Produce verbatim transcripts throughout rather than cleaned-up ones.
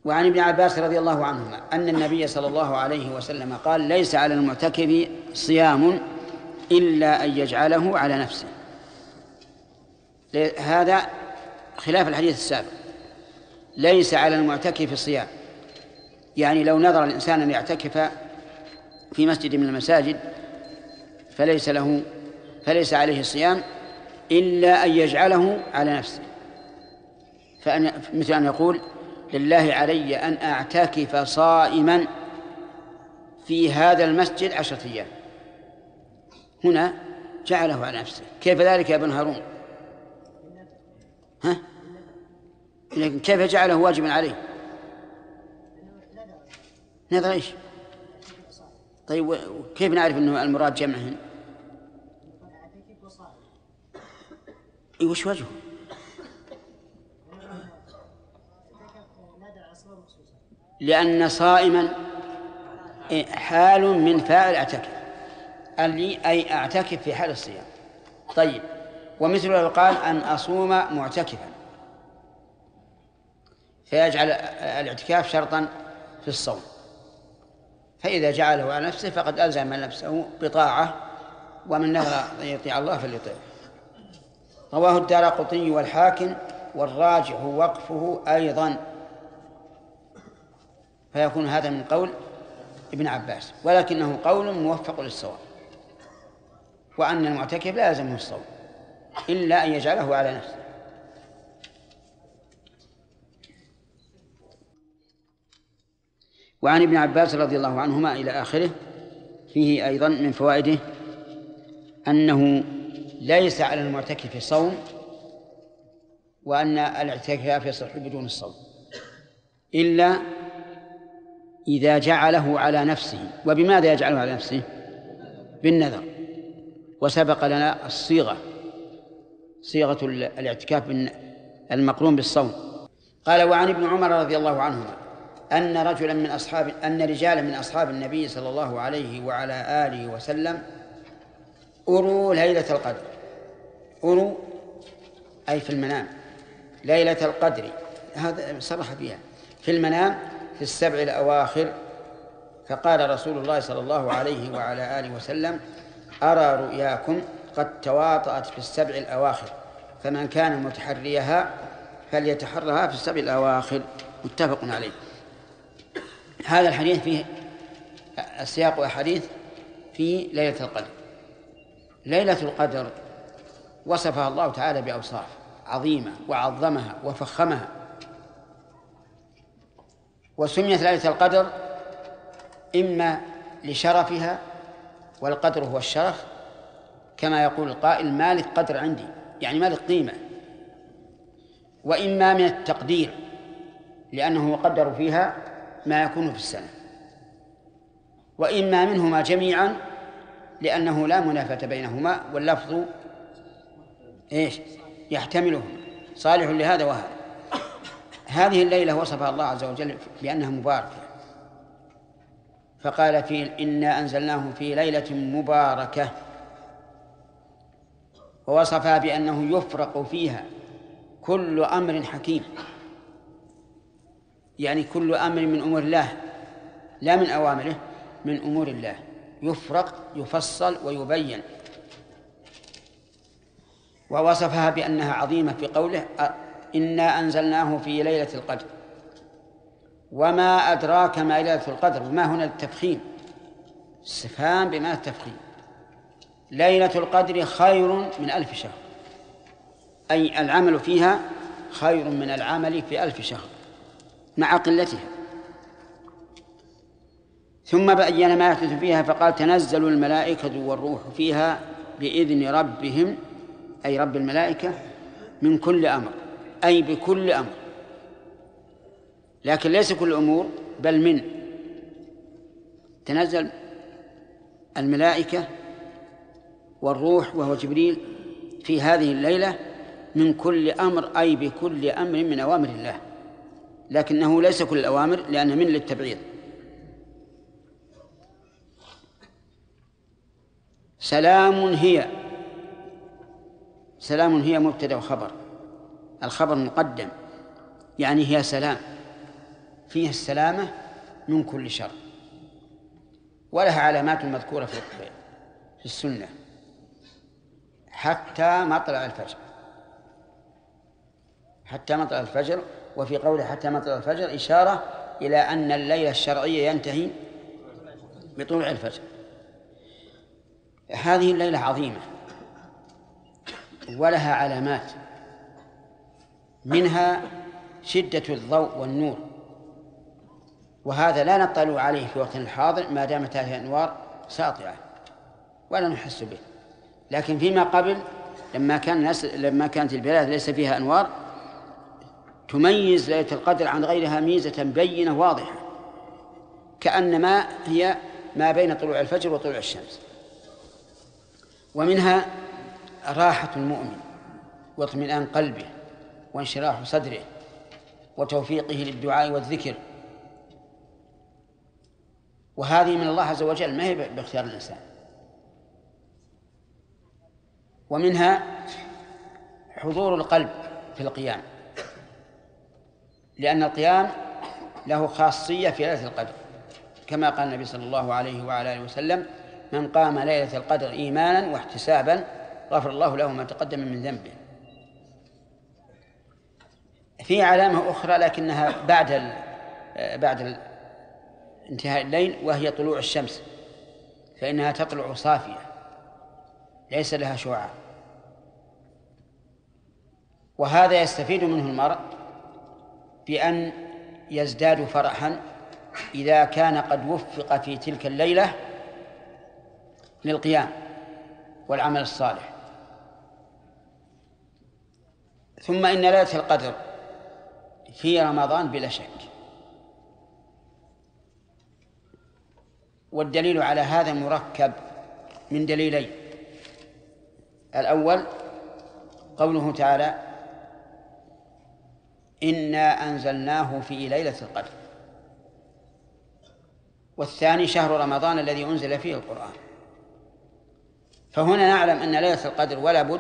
وعن ابن عباس رضي الله عنهما أن النبي صلى الله عليه وسلم قال: ليس على المعتكف صيام إلا أن يجعله على نفسه. هذا خلاف الحديث السابق. ليس على المعتكف صيام، يعني لو نظر الإنسان أن يعتكف في مسجد من المساجد فليس له فليس عليه صيام إلا أن يجعله على نفسه، فأن مثل أن يقول: لله علي أن أعتكف صائما في هذا المسجد عشرة أيام. هنا جعله على نفسه. كيف ذلك يا ابن هارون؟ ها؟ لكن كيف جعله واجبا عليه؟ نظر إيش؟ طيب كيف نعرف أنه المراد جمعهن؟ إيه وش وجهه؟ لأن صائما حال من فاعل اعتكف، اللي أي أعتكف في حال الصيام. طيب، ومثل لو قال أن أصوم معتكفا، فيجعل الاعتكاف شرطا في الصوم، فإذا جعله على نفسه فقد ألزم نفسه بطاعة، ومن نذر أن يطيع الله فليطيعه. رواه الدارقطني والحاكم، والراجح وقفه أيضا، فيكون هذا من قول ابن عباس، ولكنه قول موفق للصواب، وأن المعتكف لا يلزمه الصوم إلا أن يجعله على نفسه. وعن ابن عباس رضي الله عنهما إلى آخره. فيه أيضا من فوائده أنه ليس على المعتكف صوم، وأن الاعتكاف يصح بدون الصوم إلا إذا جعله على نفسه. وبماذا يجعله على نفسه؟ بالنذر. وسبق لنا الصيغة، صيغة الاعتكاف المقرون بالصوم. قال: وعن ابن عمر رضي الله عنهما أن رجلا من أصحاب أن رجالا من أصحاب النبي صلى الله عليه وعلى آله وسلم أروا ليلة القدر. أروا أي في المنام، ليلة القدر هذا صرح بها في المنام في السبع الأواخر. فقال رسول الله صلى الله عليه وعلى آله وسلم: أرى رؤياكم قد تواطأت في السبع الأواخر، فمن كان متحريها فليتحرها في السبع الأواخر. متفق عليه. هذا الحديث فيه السياق أحاديث في ليلة القدر. ليلة القدر وصفها الله تعالى بأوصاف عظيمة وعظمها وفخمها، وسميت ليلة القدر إما لشرفها، والقدر هو الشرف، كما يقول القائل: مالك قدر عندي، يعني مالك قيمة، وإما من التقدير، لأنه يقدر فيها ما يكون في السنة، وإما منهما جميعا، لأنه لا منافاة بينهما، واللفظ إيش يحتملهما، صالح لهذا وهذا. هذه الليلة وصفها الله عز وجل بأنها مباركة، فقال: في إنا أنزلناه في ليلة مباركة، ووصفها بأنه يفرق فيها كل أمر حكيم، يعني كل أمر من أمور الله، لا من أوامره، من أمور الله، يفرق يفصل ويبين. ووصفها بأنها عظيمة في قوله: إنا أنزلناه في ليلة القدر. وما أدراك ما ليلة القدر، وما هنا التفخيم، استفهام بما التفخيم. ليلة القدر خير من ألف شهر، أي العمل فيها خير من العمل في ألف شهر مع قلتها. ثم بين ما يحدث فيها فقال: تنزل الملائكة والروح فيها بإذن ربهم، أي رب الملائكة، من كل أمر، أي بكل أمر، لكن ليس كل أمور، بل من. تنزل الملائكة والروح وهو جبريل في هذه الليلة من كل أمر، أي بكل أمر من أوامر الله، لكنه ليس كل الأوامر، لأنه من للتبعيض. سلام هي، سلام هي مبتدأ وخبر، الخبر مقدم، يعني هي سلام، فيه السلامة من كل شر، ولها علامات مذكورة في السنة حتى مطلع الفجر، حتى مطلع الفجر. وفي قوله حتى مطلع الفجر إشارة إلى أن الليل الشرعي ينتهي بطلوع الفجر. هذه الليلة عظيمة ولها علامات، منها شدة الضوء والنور، وهذا لا نطلع عليه في وقتنا الحاضر ما دامت هذه الأنوار ساطعة ولا نحس به، لكن فيما قبل لما كان الناس لما كانت البلاد ليس فيها أنوار تميز ليلة القدر عن غيرها ميزة بينة واضحة، كأنما هي ما بين طلوع الفجر وطلوع الشمس. ومنها راحة المؤمن واطمئنان قلبه وانشراح صدره وتوفيقه للدعاء والذكر، وهذه من الله عز وجل ما هي باختيار الإنسان. ومنها حضور القلب في القيام، لأن القيام له خاصية في ليلة القدر، كما قال النبي صلى الله عليه وعلى آله وسلم: من قام ليلة القدر إيمانا واحتسابا غفر الله له ما تقدم من ذنبه. في علامة أخرى لكنها بعد ال... بعد انتهاء الليل، وهي طلوع الشمس، فإنها تطلع صافية ليس لها شعاع، وهذا يستفيد منه المرء بأن يزداد فرحا إذا كان قد وفق في تلك الليلة للقيام والعمل الصالح. ثم إن ليلة القدر في رمضان بلا شك، والدليل على هذا مركب من دليلين: الأول قوله تعالى: إنا أنزلناه في ليلة القدر، والثاني شهر رمضان الذي أنزل فيه القرآن. فهنا نعلم أن ليلة القدر ولا بد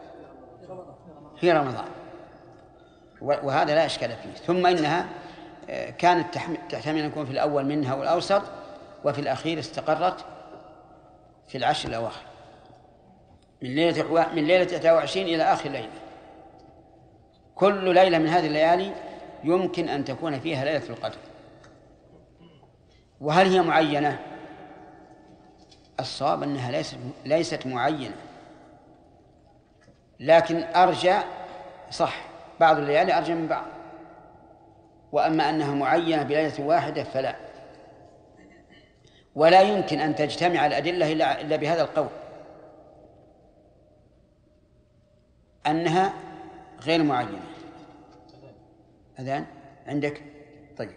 في رمضان، وهذا لا إشكال فيه. ثم إنها كانت تحتمل أن يكون في الأول منها والأوسط، وفي الأخير استقرت في العشر الأواخر من ليلة من ليلة إحدى وعشرين إلى آخر ليلة. كل ليلة من هذه الليالي يمكن أن تكون فيها ليلة القدر. وهل هي معينة؟ الصواب أنها ليست ليست معينة، لكن أرجى صح بعض الليالي أرجى من بعض. وأما أنها معينة بليلة واحدة فلا، ولا يمكن أن تجتمع الأدلة إلا بهذا القول أنها غير معينة. أذان عندك؟ طيب،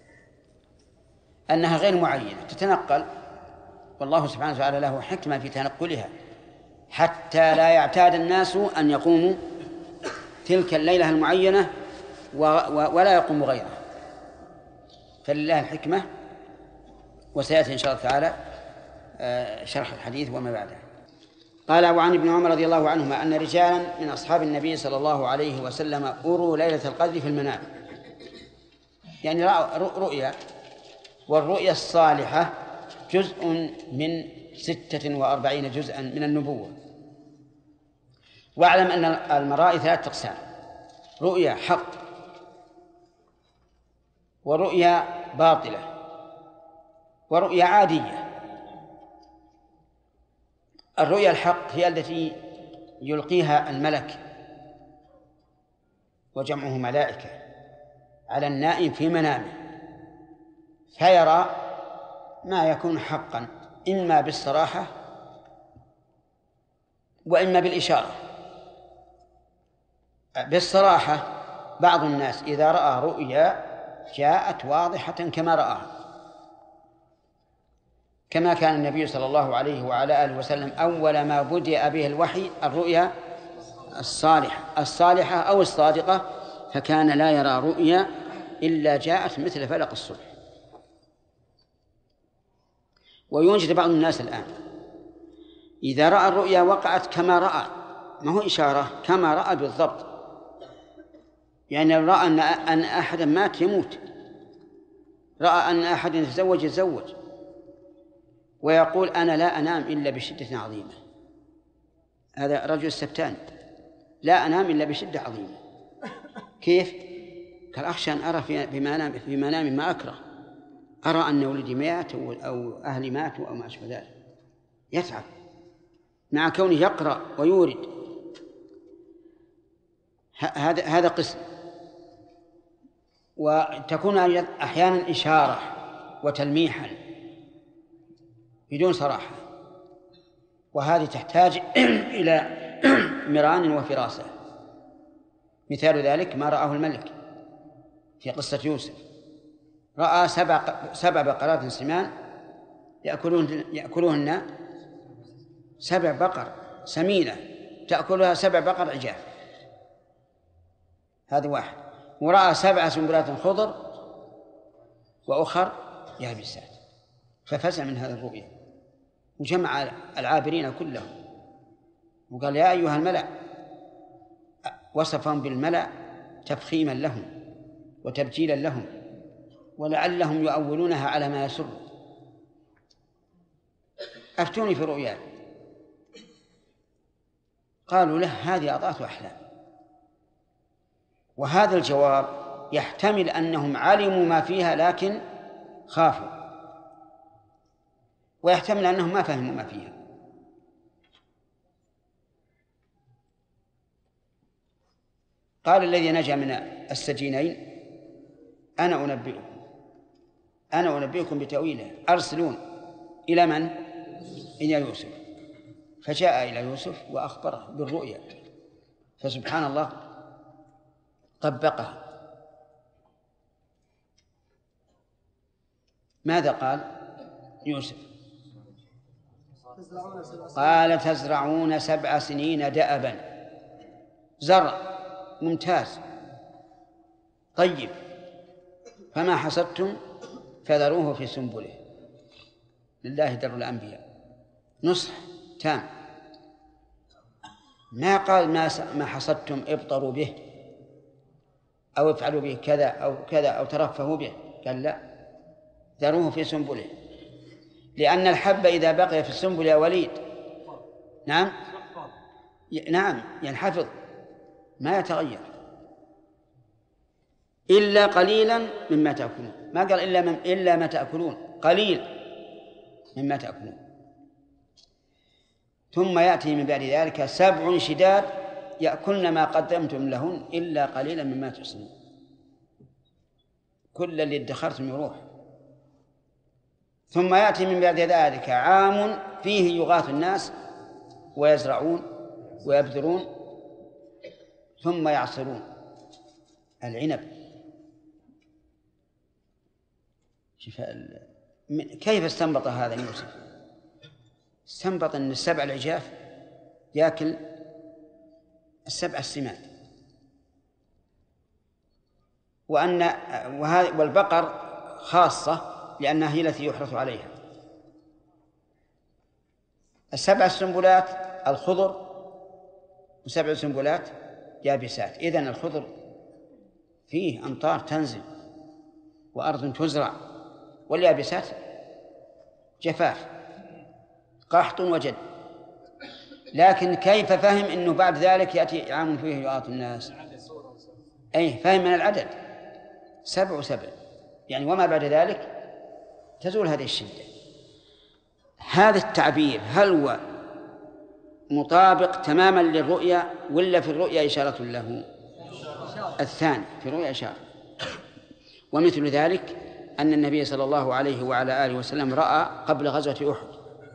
أنها غير معينة تتنقل، والله سبحانه وتعالى له حكمة في تنقلها حتى لا يعتاد الناس أن يقوموا تلك الليلة المعينة ولا يقوم غيرها، فلله الحكمة. وسيأتي إن شاء الله تعالى شرح الحديث وما بعده. قال: وعن ابن عمر رضي الله عنهما أن رجالا من أصحاب النبي صلى الله عليه وسلم أروا ليلة القدر في المنام، يعني رؤيا، والرؤيا الصالحة جزء من ستة وأربعين جزءا من النبوة. واعلم أن المرائي ثلاثة أقسام: رؤيا حق، ورؤيا باطلة، ورؤيا عادية. الرؤيا الحق هي التي يلقيها الملك وجمعه ملائكة على النائم في منامه، فيرى ما يكون حقا إما بالصراحة وإما بالإشارة. بالصراحة بعض الناس إذا رأى رؤيا جاءت واضحة كما رآها، كما كان النبي صلى الله عليه وعلى آله وسلم أول ما بدأ به الوحي الرؤيا الصالحة الصالحة أو الصادقة، فكان لا يرى رؤيا إلا جاءت مثل فلق الصبح. ويوجد بعض الناس الآن إذا رأى الرؤيا وقعت كما رأى، ما هو إشارة، كما رأى بالضبط، يعني لو رأى أن أحدا مات يموت رأى أن أحد يتزوج يتزوج ويقول أنا لا أنام إلا بشدة عظيمة، هذا رجل السبتان، لا أنام إلا بشدة عظيمة. كيف؟ قال أخشى أن أرى في منامي في منامي ما أكره، أرى أن ولدي مات أو أهلي ماتوا أو ما أشبه ذلك، يتعب مع كونه يقرأ ويورد. هذا هذا قسم. وتكون أحيانا إشارة وتلميحا بدون صراحة، وهذه تحتاج إلى مران وفراسة. مثال ذلك ما رآه الملك في قصة يوسف، رأى سبع سبع بقرات سمان يأكلون يأكلوهن سبع بقر سمينة تأكلها سبع بقر عجاف، هذا واحد. ورأى سبع سنبلات خضر وأخر يابسات، ففزع من هذه الرؤيا وجمع العابرين كلهم وقال يا أيها الملأ، وصفهم بالملأ تفخيما لهم وتبجيلا لهم ولعلهم يؤولونها على ما يسر، أفتوني في رؤياي. قالوا له هذه أضغاث أحلام. وهذا الجواب يحتمل أنهم علموا ما فيها لكن خافوا، ويحتمل أنهم ما فهموا ما فيها. قال الذي نجا من السجينين أنا أنبئكم أنا أنبئكم بتأويله أرسلون إلى من؟ إلى يوسف. فجاء إلى يوسف وأخبره بالرؤيا، فسبحان الله طبقها. ماذا قال يوسف؟ قال تزرعون سبع سنين دأبا، زرع ممتاز طيب، فما حصدتم فذروه في سنبله، لله در الأنبياء، نصح تام. ما قال ما ما حصدتم ابطروا به أو افعلوا به كذا أو كذا أو ترفهوا به، قال لا، ذروه في سنبله، لأن الحب إذا بقي في السنبل يا وليد نعم نعم ينحفظ ما يتغير إلا قليلا مما تأكلون، ما قال إلا, من إلا ما تأكلون، قليل مما تأكلون. ثم يأتي من بعد ذلك سبع شداد يأكلن ما قدمتم لهن إلا قليلا مما تحصنون، كل اللي ادخرتم يروح. ثم يأتي من بعد ذلك عام فيه يغاث الناس ويزرعون ويبذرون ثم يعصرون العنب. كيف استنبط هذا يوسف؟ استنبط أن السبع العجاف يأكل السبع السمان، وأن والبقر خاصة لأنها هي التي يحرث عليها. السبع السنبلات الخضر وسبع سنبلات يابسات، إذن الخضر فيه أمطار تنزل وأرض تزرع، واليابسات جفاف قحط وجد. لكن كيف فهم أنه بعد ذلك يأتي عام فيه يعاط الناس؟ أي فهم من العدد سبع وسبع، يعني وما بعد ذلك تزول هذه الشدة. هذا التعبير هل هو مطابق تماما للرؤيا ولا في الرؤيا إشارة له؟ الثاني في الرؤيا إشارة. ومثل ذلك أن النبي صلى الله عليه وعلى آله وسلم رأى قبل غزوة أحد،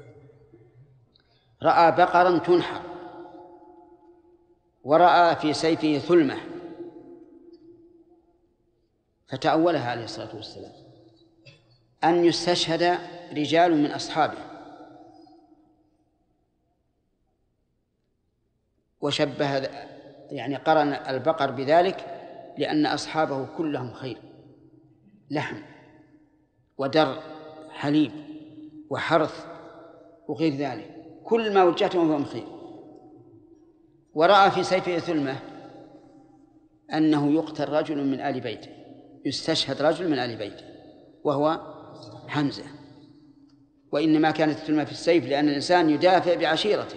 رأى بقرا تنحر ورأى في سيفه ثلمة، فتأولها عليه الصلاة والسلام أن يستشهد رجال من أصحابه، وشبه يعني قرن البقر بذلك لأن أصحابه كلهم خير، لحم ودر حليب وحرث وغير ذلك، كل ما وجهتهم فهم خير. ورأى في سيفه ثلمة أنه يقتل رجل من آل بيته، يستشهد رجل من آل بيته، وهو حمزة. وإنما كانت الكلمة في السيف لأن الإنسان يدافع بعشيرته،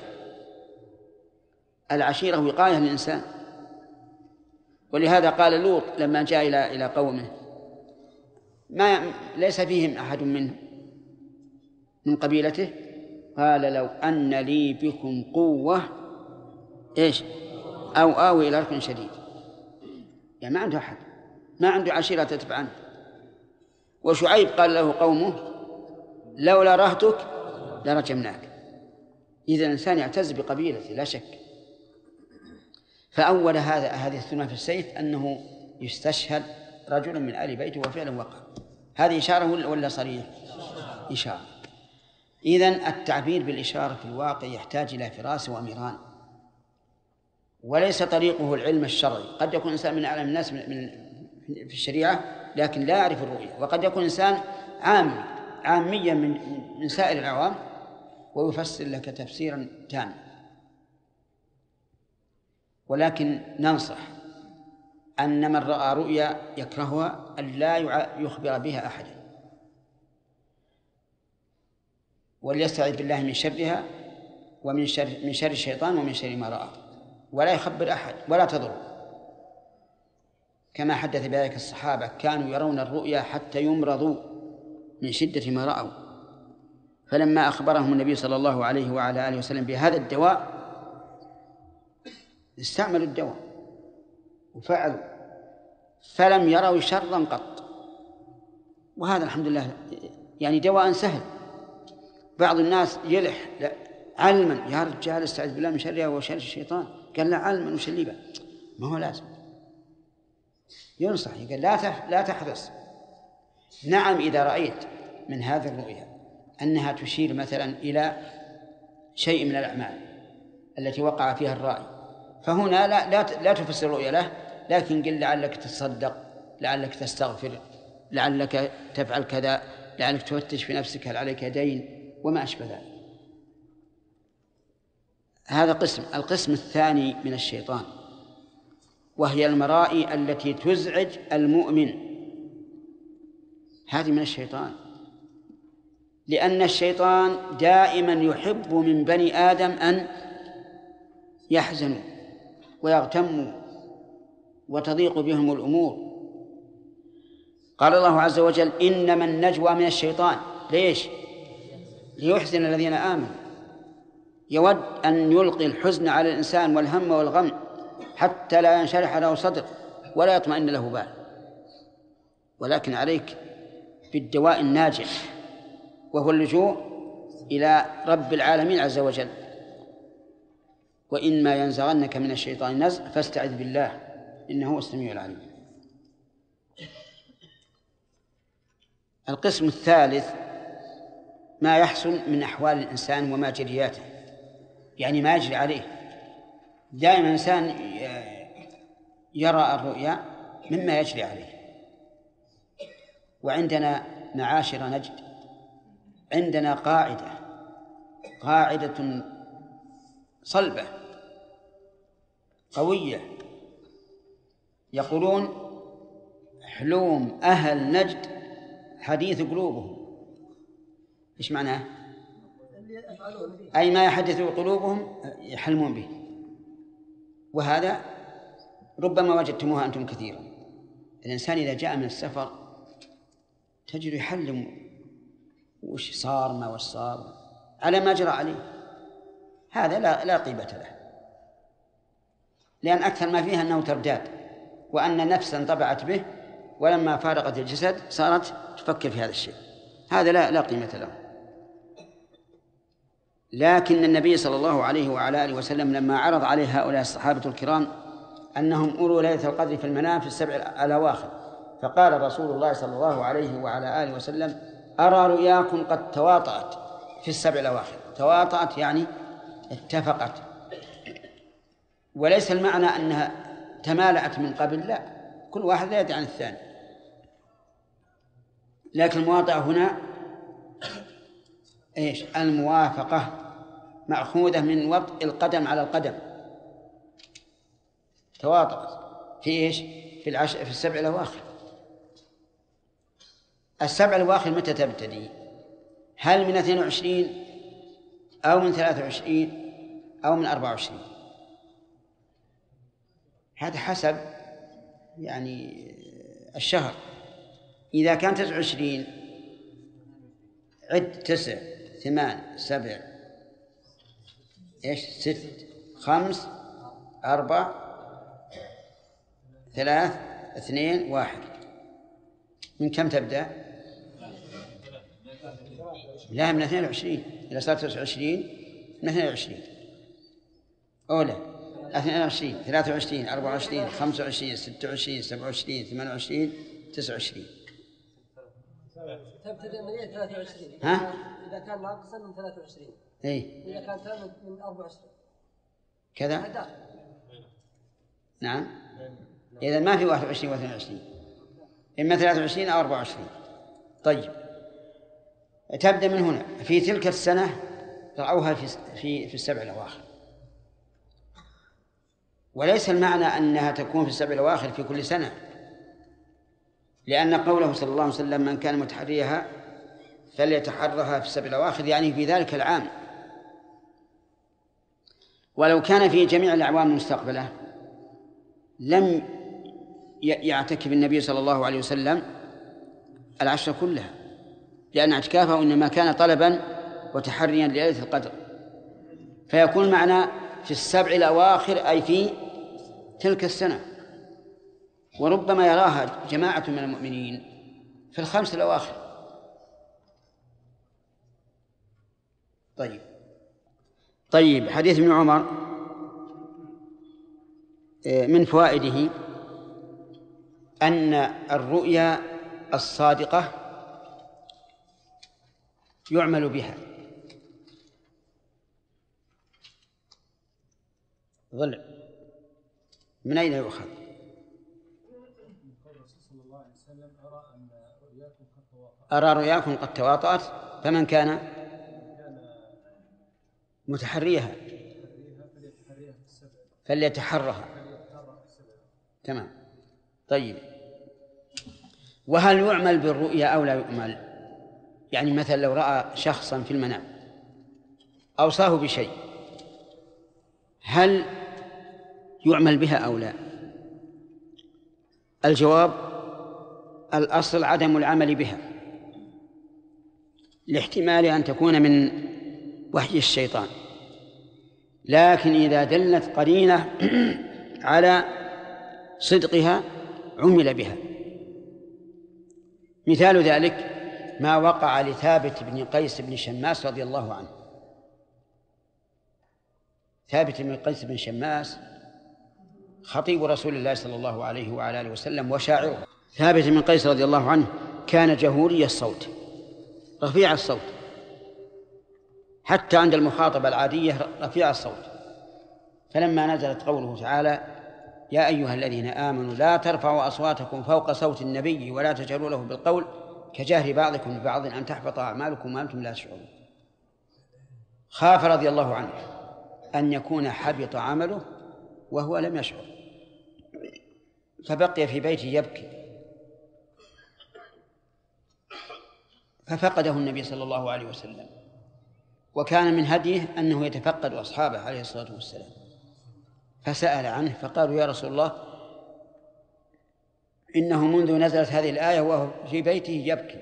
العشيرة وقاية للإنسان. ولهذا قال لوط لما جاء إلى إلى قومه ما ليس فيهم أحد من من قبيلته، قال لو أن لي بكم قوة إيش أو آوي إلى ركن شديد. يعني ما عنده أحد، ما عنده عشيرة تتبع عنه. وشعيب قال له قومه لولا رهتك لرجمناك. إذا الإنسان يعتز بقبيلته لا شك. فأول هذا هذه السنة في السيف أنه يستشهد رجل من آل بيته وفعلا وقع. هذه إشارة ولا صريح؟ إشارة. إذن التعبير بالإشارة في الواقع يحتاج إلى فراسة وأميران، وليس طريقه العلم الشرعي. قد يكون إنسان من أعلم الناس من في الشريعة لكن لا يعرف الرؤية، وقد يكون إنسان عامي عاميا من من سائر العوام ويفسر لك تفسيرا تاما. ولكن ننصح أن من رأى رؤيا يكرهها أن لا يخبر بها أحدا، وليستعذ بالله من شرها ومن شر من شر الشيطان ومن شر ما رأى، ولا يخبر أحد ولا تضر. كما حدث بذلك الصحابة كانوا يرون الرؤيا حتى يمرضوا من شدة ما رأوا، فلما أخبرهم النبي صلى الله عليه وعلى آله وسلم بهذا الدواء استعملوا الدواء وفعلوا فلم يروا شرا قط. وهذا الحمد لله يعني دواء سهل. بعض الناس يلح علما يا رجال استعذ بالله من شرها وشر الشيطان، قال لا علما وشليبا، ما هو لازم ينصح، قال لا لا تحرص. نعم إذا رأيت من هذه الرؤيا أنها تشير مثلا إلى شيء من الأعمال التي وقع فيها الرأي، فهنا لا لا لا تفسر الرؤيا له، لكن قل لعلك تصدق، لعلك تستغفر، لعلك تفعل كذا، لعلك تفتش في نفسك هل عليك دين وما أشبه ذلك. هذا قسم. القسم الثاني من الشيطان وهي المرائي التي تزعج المؤمن، هذه من الشيطان، لأن الشيطان دائما يحب من بني آدم أن يحزنوا ويغتموا وتضيق بهم الأمور. قال الله عز وجل إنما النجوى من الشيطان، ليش؟ ليحزن الذين آمنوا. يود أن يلقي الحزن على الإنسان والهم والغم حتى لا ينشرح له صدر ولا يطمئن له بال. ولكن عليك بالدواء الناجح وهو اللجوء إلى رب العالمين عز وجل. وإما ينزغنك من الشيطان نزغ فاستعذ بالله إنه هو السميع العليم. القسم الثالث ما يحصل من أحوال الإنسان وما جرياته، يعني ما يجري عليه. دائما الإنسان يرى الرؤيا مما يجري عليه. وعندنا معاشر نجد عندنا قاعدة قاعدة صلبة قوية، يقولون حلوم أهل نجد حديث قلوبهم. إيش معناه؟ أي ما يحدث قلوبهم يحلمون به. وهذا ربما وجدتموها أنتم كثيرا. الإنسان إذا جاء من السفر تجد يحلم وش صار ما وش صار على ما جرى عليه. هذا لا, لا قيمة له، لأن أكثر ما فيها أنه ترداد، وأن نفسا طبعت به ولما فارقت الجسد صارت تفكر في هذا الشيء. هذا لا, لا قيمة له. لكن النبي صلى الله عليه وعلى آله وسلم لما عرض عليه هؤلاء الصحابة الكرام أنهم أروا ليلة القدر في المنام في السبع الأواخر، فقال رسول الله صلى الله عليه وعلى آله وسلم أرى رؤياكم قد تواطأت في السبع الأواخر. تواطأت يعني اتفقت، وليس المعنى أنها تمالأت من قبل، لا، كل واحد لا يدري عن الثاني. لكن المواطأة هنا إيش؟ الموافقة، مأخوذة من وطء القدم على القدم. تواطأت في إيش؟ في العش... في السبع الأواخر. السبع الأواخر متى تبتدي؟ هل من اثنين وعشرين أو من ثلاثة وعشرين أو من أربعة وعشرين؟ هذا حسب يعني الشهر. إذا كان تسعة وعشرين عد تسع ثمان سبع إيش ست خمس أربع ثلاث اثنين واحد. من كم تبدأ؟ لا، من اثنين وعشرين. إذا صارت تسعة وعشرين من اثنين وعشرين أولى اثنين وعشرين ثلاثة وعشرين أربعة وعشرين خمسة وعشرين ستة وعشرين سبعة وعشرين ثمانية وعشرين تسعة وعشرين. تبتدأ من ثلاثة وعشرين. ها؟ إذا كان ناقصا من ثلاثة وعشرين. إيه. إذا كان تام من أربعة وعشرين. كذا. نعم. إذا ما في واحد وعشرين واثنين وعشرين، إما ثلاثة وعشرين أو أربعة وعشرين. طيب، تبدأ من هنا في تلك السنة رأوها في في في السبع الأواخر، وليس المعنى أنها تكون في السبع الأواخر في كل سنة، لأن قوله صلى الله عليه وسلم من كان متحريها فليتحرها في السبع الأواخر يعني في ذلك العام. ولو كان في جميع الأعوام المستقبلة لم يعتكف النبي صلى الله عليه وسلم العشر كلها، لأن اعتكافه إنما كان طلبا وتحريا لليلة القدر، فيكون معنى في السبع الأواخر أي في تلك السنة. وربما يراها جماعة من المؤمنين في الخمس الأواخر. طيب طيب حديث ابن عمر من فوائده أن الرؤيا الصادقة يعمل بها. ضلع من أين يؤخذ؟ أرى رؤياكم قد تواطأت فمن كان متحريها فليتحرها. تمام. طيب، وهل يعمل بالرؤيا أو لا يعمل؟ يعني مثلا لو رأى شخصا في المنام أوصاه بشيء، هل يعمل بها أو لا؟ الجواب الأصل عدم العمل بها، لاحتمال أن تكون من وحي الشيطان، لكن إذا دلت قرينة على صدقها عمل بها. مثال ذلك ما وقع لثابت بن قيس بن شماس رضي الله عنه. ثابت بن قيس بن شماس خطيب رسول الله صلى الله عليه وعلى آله وسلم وشاعره. ثابت بن قيس رضي الله عنه كان جهوري الصوت رفيع الصوت، حتى عند المخاطبة العادية رفيع الصوت. فلما نزلت قوله تعالى يا أيها الذين آمنوا لا ترفعوا أصواتكم فوق صوت النبي ولا تجهروا له بالقول كجهر بعضكم ببعض أن تحبط أعمالكم وأنتم لا تشعرون، خاف رضي الله عنه أن يكون حبط عمله وهو لم يشعر، فبقي في بيته يبكي، ففقده النبي صلى الله عليه وسلم. وكان من هديه أنه يتفقد أصحابه عليه الصلاة والسلام، فسأل عنه فقالوا يا رسول الله إنه منذ نزلت هذه الآية وهو في بيته يبكي.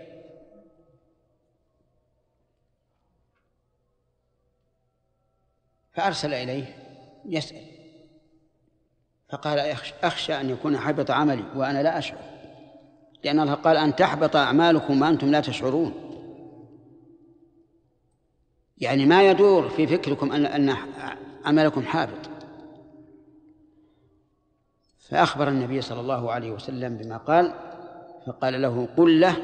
فأرسل إليه يسأل، فقال أخشى أن يكون حبط عملي وأنا لا أشعر، لأن الله قال أن تحبط أعمالكم وأنتم لا تشعرون، يعني ما يدور في فكركم أن عملكم حابط. فأخبر النبي صلى الله عليه وسلم بما قال، فقال له قل له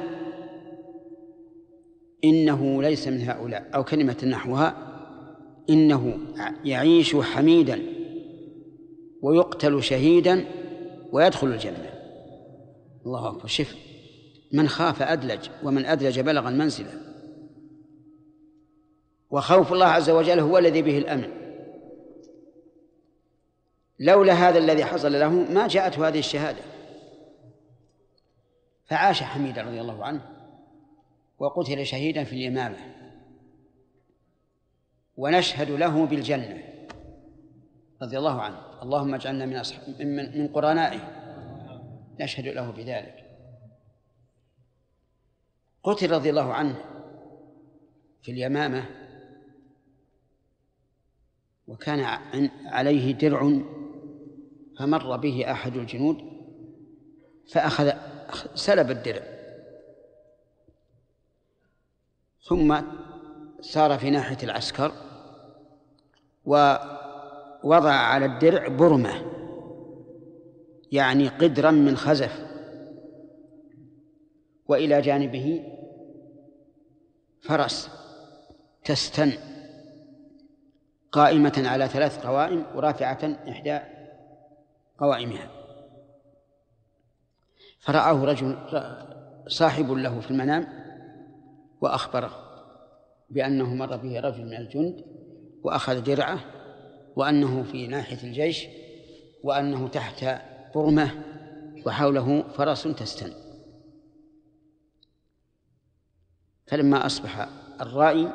إنه ليس من هؤلاء، أو كلمة نحوها إنه يعيش حميدا ويقتل شهيدا ويدخل الجنة. الله أكبر، شف من خاف أدلج ومن أدلج بلغ المنزلة. وخوف الله عز وجل هو الذي به الأمن، لولا هذا الذي حصل له ما جاءته هذه الشهادة. فعاش حميدا رضي الله عنه وقتل شهيدا في اليمامة، ونشهد له بالجنة رضي الله عنه، اللهم اجعلنا من أصحاب من, من قرنائه، نشهد له بذلك. قتل رضي الله عنه في اليمامة، وكان عليه درع، فمر به أحد الجنود فأخذ سلب الدرع، ثم سار في ناحية العسكر ووضع على الدرع برمة، يعني قدرا من خزف، وإلى جانبه فرس تستن قائمة على ثلاث قوائم ورافعة إحدى قوائمها. فرآه رجل صاحب له في المنام وأخبره بأنه مر به رجل من الجند وأخذ درعه، وأنه في ناحية الجيش، وأنه تحت برمة وحوله فرس تستن. فلما أصبح الرائي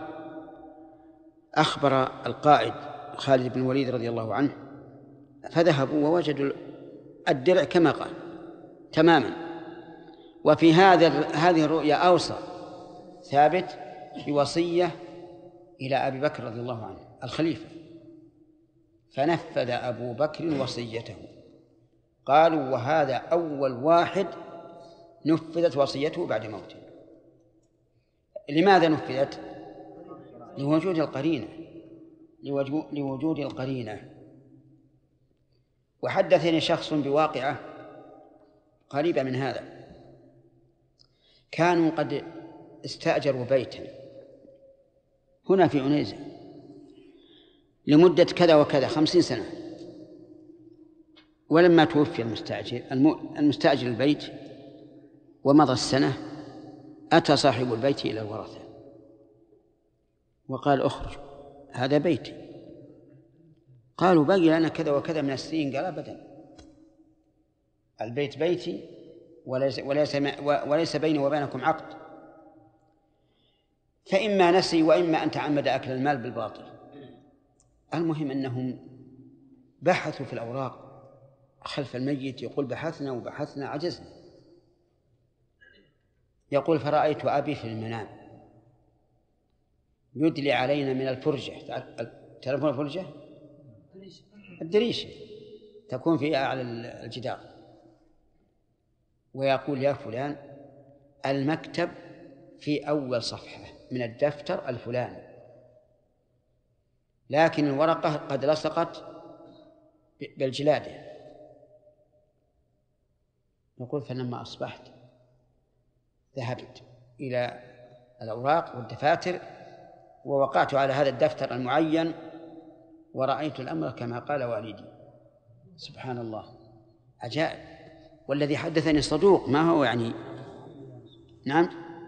أخبر القائد خالد بن الوليد رضي الله عنه، فذهبوا ووجدوا الدرع كما قال تماما. وفي هذا هذه الرؤيا أوصى ثابت بوصية إلى أبي بكر رضي الله عنه الخليفة، فنفذ أبو بكر وصيته. قالوا وهذا أول واحد نفذت وصيته بعد موته. لماذا نفذت؟ لوجود القرينة، لوجود القرينة. وحدثني شخص بواقعة قريبة من هذا. كانوا قد استأجروا بيتا هنا في عنيزة لمدة كذا وكذا خمسين سنة، ولما توفي المستأجر المستأجر البيت ومضى السنة، أتى صاحب البيت إلى الورثة وقال اخرج، هذا بيتي. قالوا باقي لنا كذا وكذا من السنين. قال أبدا، البيت بيتي وليس, وليس, وليس بيني وبينكم عقد. فإما نسي وإما أن تعمد أكل المال بالباطل. المهم أنهم بحثوا في الأوراق خلف الميت، يقول بحثنا وبحثنا عجزنا. يقول فرأيت أبي في المنام يدلي علينا من الفرجة، تعرفون الفرجة؟ الدريشة تكون في أعلى الجدار، ويقول يا فلان المكتب في أول صفحة من الدفتر الفلاني، لكن الورقة قد لصقت بالجلادة. يقول فلما أصبحت ذهبت إلى الأوراق والدفاتر ووقعت على هذا الدفتر المعين ورأيت الأمر كما قال والدي. سبحان الله، عجائب. والذي حدثني صدوق، ما هو يعني. نعم،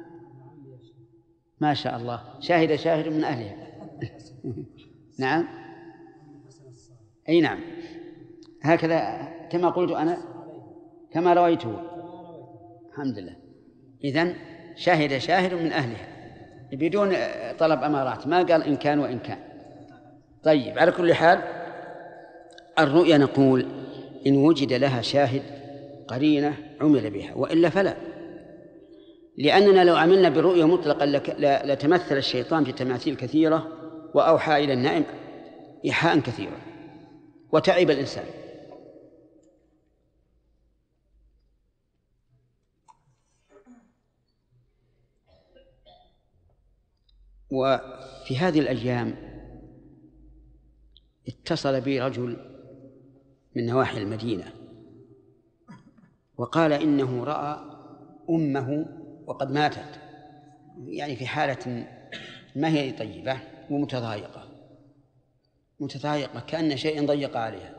ما شاء الله، شاهد شاهد من أهلها. نعم، أي نعم، هكذا كما قلت أنا، كما رويته. الحمد لله. إذن شاهد شاهد من أهلها بدون طلب أمارات، ما قال إن كان وإن كان. طيب، على كل حال الرؤيا نقول إن وجد لها شاهد قرينة عمل بها، وإلا فلا. لأننا لو عملنا بالرؤيا مطلقا لتمثل الشيطان بتماثيل كثيرة وأوحى إلى النائم إيحاء كثيرا وتعب الإنسان. وفي هذه الأيام اتصل بي رجل من نواحي المدينة وقال إنه رأى أمه وقد ماتت، يعني في حالة ما هي طيبة ومتضايقة متضايقة كأن شيء ضيق عليها.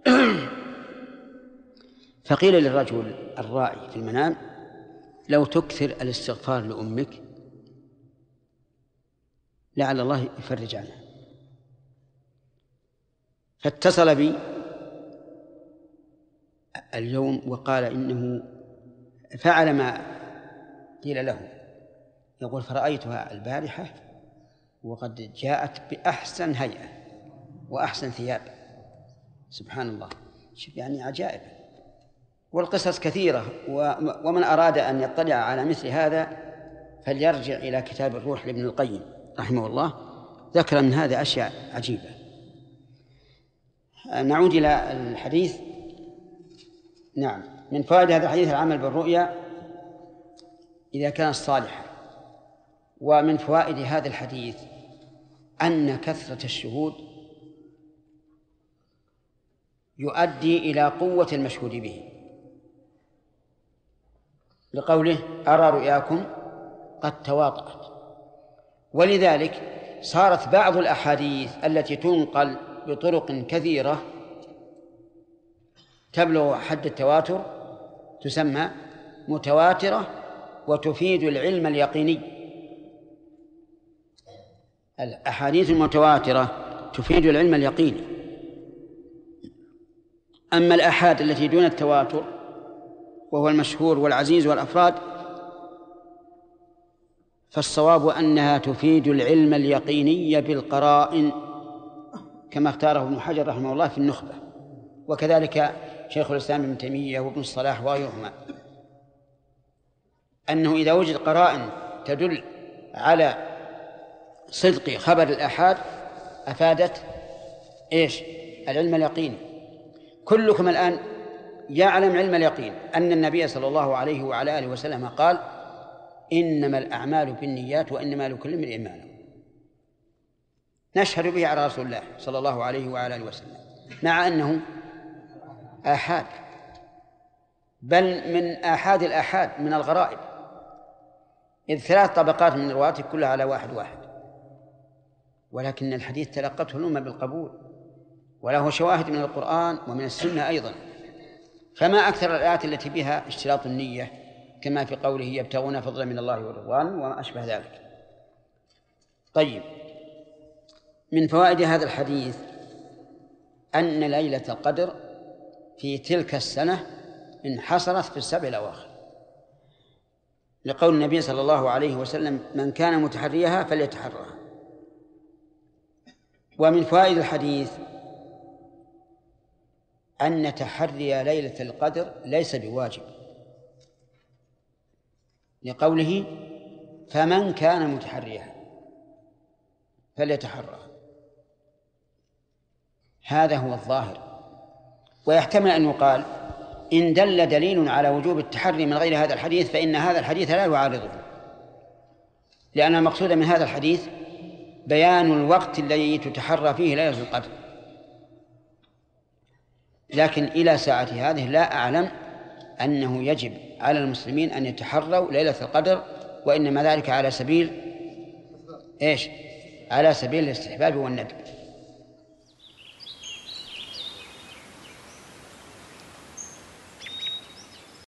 فقيل للرجل الرائي في المنام لو تكثر الاستغفار لأمك لعل الله يفرج عنها. فاتصل بي اليوم وقال إنه فعل ما قيل له، يقول فرأيتها البارحة وقد جاءت بأحسن هيئة وأحسن ثياب. سبحان الله، شوف يعني عجائب. والقصص كثيرة، ومن أراد أن يطلع على مثل هذا فليرجع إلى كتاب الروح لابن القيم رحمه الله، ذكر من هذا أشياء عجيبة. نعود إلى الحديث. نعم، من فوائد هذا الحديث العمل بالرؤيا إذا كانت صالحة. ومن فوائد هذا الحديث أن كثرة الشهود يؤدي إلى قوة المشهود به، لقوله أرى رؤياكم قد تواطأت. ولذلك صارت بعض الأحاديث التي تنقل بطرق كثيرة تبلغ حد التواتر تسمى متواترة وتفيد العلم اليقيني. الأحاديث المتواترة تفيد العلم اليقيني. أما الآحاد التي دون التواتر وهو المشهور والعزيز والأفراد فالصواب أنها تفيد العلم اليقيني بالقرائن، كما اختاره ابن حجر رحمه الله في النخبة، وكذلك شيخ الإسلام ابن تيمية وابن الصلاح وغيرهما، أنه إذا وجد قرائن تدل على صدق خبر الآحاد أفادت إيش؟ العلم اليقيني. كلكم الآن يعلم علم اليقين أن النبي صلى الله عليه وعلى آله وسلم قال إنما الأعمال بالنيات وإنما لكل امرئ ما نوى. نشهد به على رسول الله صلى الله عليه وعلى آله وسلم، مع أنه آحاد، بل من آحاد الآحاد من الغرائب، إذ ثلاث طبقات من الرواة كلها على واحد واحد، ولكن الحديث تلقته الأمة بالقبول، وله شواهد من القرآن ومن السنة أيضا. فما أكثر الآيات التي بها اشتراط النية، كما في قوله يبتغون فضلا من الله ورضوان وما أشبه ذلك. طيب، من فوائد هذا الحديث أن ليلة القدر في تلك السنة انحصرت في السبع الأواخر، لقول النبي صلى الله عليه وسلم من كان متحريها فليتحرها. ومن فوائد الحديث أن تحري ليلة القدر ليس بواجب، لقوله فمن كان متحريها فليتحرها. هذا هو الظاهر. ويحتمل أن يقال إن دل دليل على وجوب التحري من غير هذا الحديث فإن هذا الحديث لا يعارضه، لأن المقصود من هذا الحديث بيان الوقت الذي تتحرى فيه ليلة القدر. لكن إلى ساعة هذه لا أعلم أنه يجب على المسلمين أن يتحروا ليلة القدر، وإنما ذلك على سبيل إيش؟ على سبيل الاستحباب والندب.